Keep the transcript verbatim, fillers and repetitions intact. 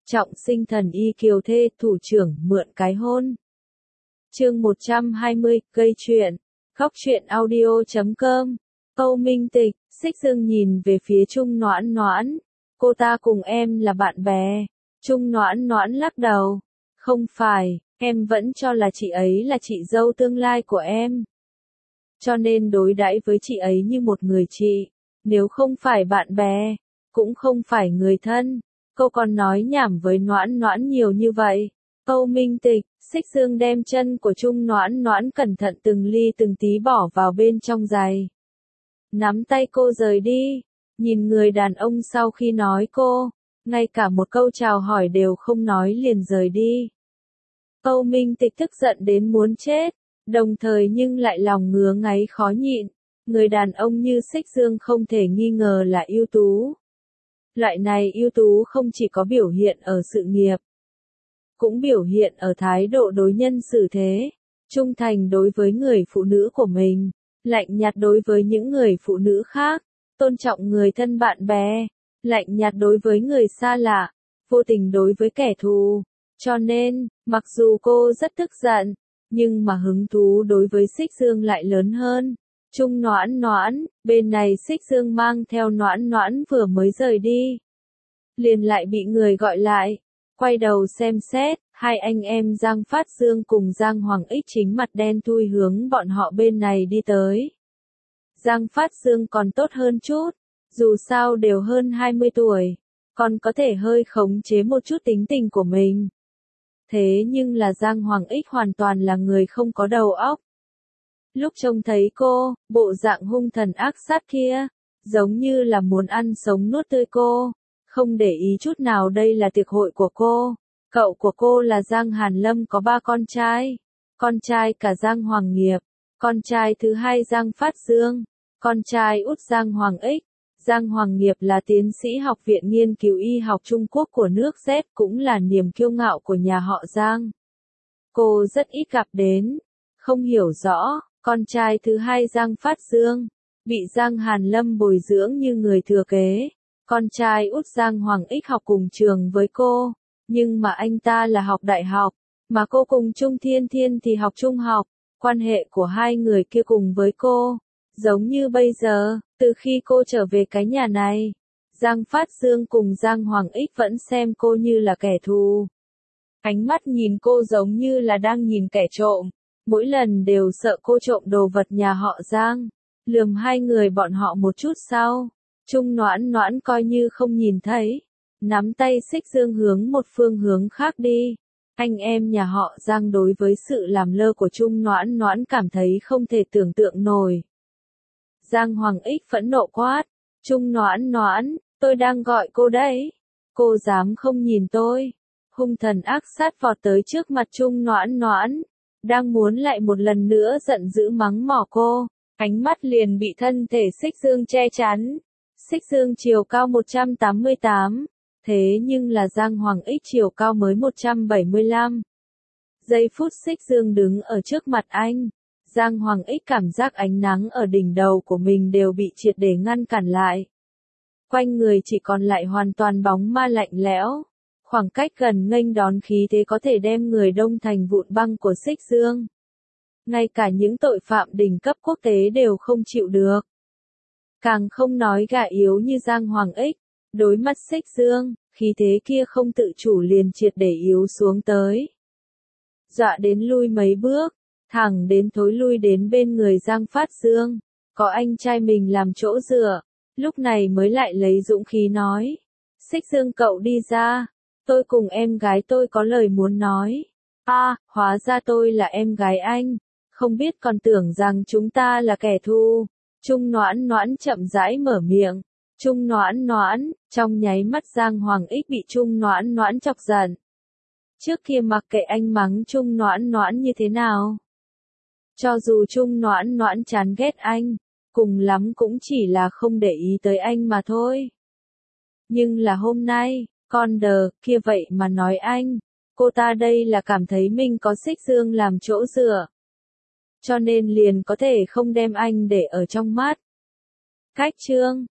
Trọng sinh thần y kiều thê, thủ trưởng mượn cái hôn. Chương một trăm hai mươi, gây chuyện. Khóc chuyện audio chấm com. Âu Minh Tịch, Xích Dương nhìn về phía Trung Noãn Noãn. Cô ta cùng em là bạn bè. Trung Noãn Noãn lắc đầu. Không phải, em vẫn cho là chị ấy là chị dâu tương lai của em. Cho nên đối đãi với chị ấy như một người chị. Nếu không phải bạn bè, cũng không phải người thân. Cô còn nói nhảm với Noãn Noãn nhiều như vậy. Âu Minh Tịch, Xích Dương đem chân của Trung Noãn Noãn cẩn thận từng ly từng tí bỏ vào bên trong giày. Nắm tay cô rời đi, nhìn người đàn ông sau khi nói cô, ngay cả một câu chào hỏi đều không nói liền rời đi. Âu Minh Tịch tức giận đến muốn chết, đồng thời nhưng lại lòng ngứa ngáy khó nhịn. Người đàn ông như Xích Dương không thể nghi ngờ là ưu tú. Loại này ưu tú không chỉ có biểu hiện ở sự nghiệp, cũng biểu hiện ở thái độ đối nhân xử thế, trung thành đối với người phụ nữ của mình, lạnh nhạt đối với những người phụ nữ khác, tôn trọng người thân bạn bè, lạnh nhạt đối với người xa lạ, vô tình đối với kẻ thù. Cho nên, mặc dù cô rất tức giận, nhưng mà hứng thú đối với Xích Dương lại lớn hơn. Trung Noãn Noãn, bên này Xích Dương mang theo Noãn Noãn vừa mới rời đi, liền lại bị người gọi lại. Quay đầu xem xét, hai anh em Giang Phát Dương cùng Giang Hoàng Ích chính mặt đen thui hướng bọn họ bên này đi tới. Giang Phát Dương còn tốt hơn chút, dù sao đều hơn hai mươi tuổi, còn có thể hơi khống chế một chút tính tình của mình. Thế nhưng là Giang Hoàng Ích hoàn toàn là người không có đầu óc. Lúc trông thấy cô, bộ dạng hung thần ác sát kia, giống như là muốn ăn sống nuốt tươi cô, không để ý chút nào đây là tiệc hội của cô. Cậu của cô là Giang Hàn Lâm có ba con trai, con trai cả Giang Hoàng Nghiệp, con trai thứ hai Giang Phát Dương, con trai út Giang Hoàng Ích. Giang Hoàng Nghiệp là tiến sĩ học viện nghiên cứu y học Trung Quốc của nước Z, cũng là niềm kiêu ngạo của nhà họ Giang. Cô rất ít gặp đến, không hiểu rõ. Con trai thứ hai Giang Phát Dương, bị Giang Hàn Lâm bồi dưỡng như người thừa kế. Con trai út Giang Hoàng Ích học cùng trường với cô, nhưng mà anh ta là học đại học, mà cô cùng Trung Thiên Thiên thì học trung học. Quan hệ của hai người kia cùng với cô, giống như bây giờ, từ khi cô trở về cái nhà này, Giang Phát Dương cùng Giang Hoàng Ích vẫn xem cô như là kẻ thù. Ánh mắt nhìn cô giống như là đang nhìn kẻ trộm. Mỗi lần đều sợ cô trộm đồ vật nhà họ Giang, lườm hai người bọn họ một chút sau. Trung Noãn Noãn coi như không nhìn thấy, nắm tay Xích Dương hướng một phương hướng khác đi. Anh em nhà họ Giang đối với sự làm lơ của Trung Noãn Noãn cảm thấy không thể tưởng tượng nổi. Giang Hoàng Ích phẫn nộ quát, Trung Noãn Noãn, tôi đang gọi cô đấy, cô dám không nhìn tôi. Hung thần ác sát vọt tới trước mặt Trung Noãn Noãn, đang muốn lại một lần nữa giận dữ mắng mỏ cô, ánh mắt liền bị thân thể Xích Dương che chắn. Xích Dương chiều cao một trăm tám mươi tám, thế nhưng là Giang Hoàng Ích chiều cao mới một trăm bảy mươi lăm. Giây phút Xích Dương đứng ở trước mặt anh, Giang Hoàng Ích cảm giác ánh nắng ở đỉnh đầu của mình đều bị triệt để ngăn cản lại. Quanh người chỉ còn lại hoàn toàn bóng ma lạnh lẽo. Khoảng cách gần nghênh đón khí thế có thể đem người đông thành vụn băng của Xích Dương. Ngay cả những tội phạm đỉnh cấp quốc tế đều không chịu được. Càng không nói gà yếu như Giang Hoàng Ích, đối mặt Xích Dương, khí thế kia không tự chủ liền triệt để yếu xuống tới. Dọa đến lui mấy bước, thẳng đến thối lui đến bên người Giang Phát Dương, có anh trai mình làm chỗ dựa, lúc này mới lại lấy dũng khí nói. Xích Dương cậu đi ra. Tôi cùng em gái tôi có lời muốn nói. A, à, hóa ra tôi là em gái anh. Không biết còn tưởng rằng chúng ta là kẻ thù. Trung Noãn Noãn chậm rãi mở miệng. Trung Noãn Noãn, trong nháy mắt Giang Hoàng Ích bị Trung Noãn Noãn chọc giận. Trước kia mặc kệ anh mắng Trung Noãn Noãn như thế nào. Cho dù Trung Noãn Noãn chán ghét anh, cùng lắm cũng chỉ là không để ý tới anh mà thôi. Nhưng là hôm nay, con đờ, kia vậy mà nói anh, cô ta đây là cảm thấy mình có Xích Dương làm chỗ dựa. Cho nên liền có thể không đem anh để ở trong mắt. Cách chương